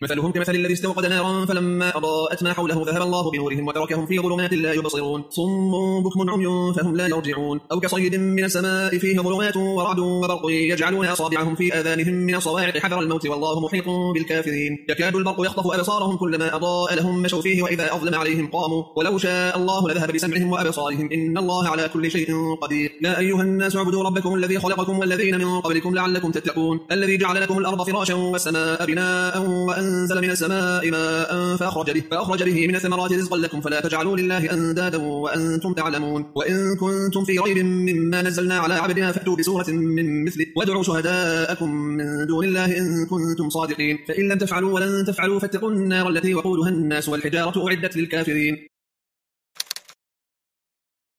مثلهم كمثل الذي استوقد نارا فلما أضاءت ما حوله ذهب الله بنورهم وتركهم في ظلمات لا يبصرون صم بكم عمي فهم لا يرجعون أو كصيد من السماء فيه ظلمات ورعد وبرق يجعلون أصابعهم في آذانهم من الصواعق حذر الموت والله محيط بالكافرين يكاد البرق يخطف أبصارهم كلما أضاء لهم مشوا فيه وإذا أظلم عليهم قاموا ولو شاء الله لذهب بسمعهم وأبصارهم إن الله على كل شيء قدير يا أيها الناس اعبدوا ربكم الذي خلقكم والذين من قبلكم لعلكم تتقون الذي جعل لكم الأرض فراشا والسماء بناء وأنزل من السماء ماء فأخرج به من الثمرات رزقا لكم فلا تجعلوا لله أندادا وأنتم تعلمون وإن كنتم في ريب مما نزلنا على عبدنا فأتوا بسورة من مثله وادعوا شهداءكم من دون الله إن كنتم صادقين فإن لم تفعلوا ولن تفعلوا فاتقوا النار التي وقودها الناس والحجارة أعدت للكافرين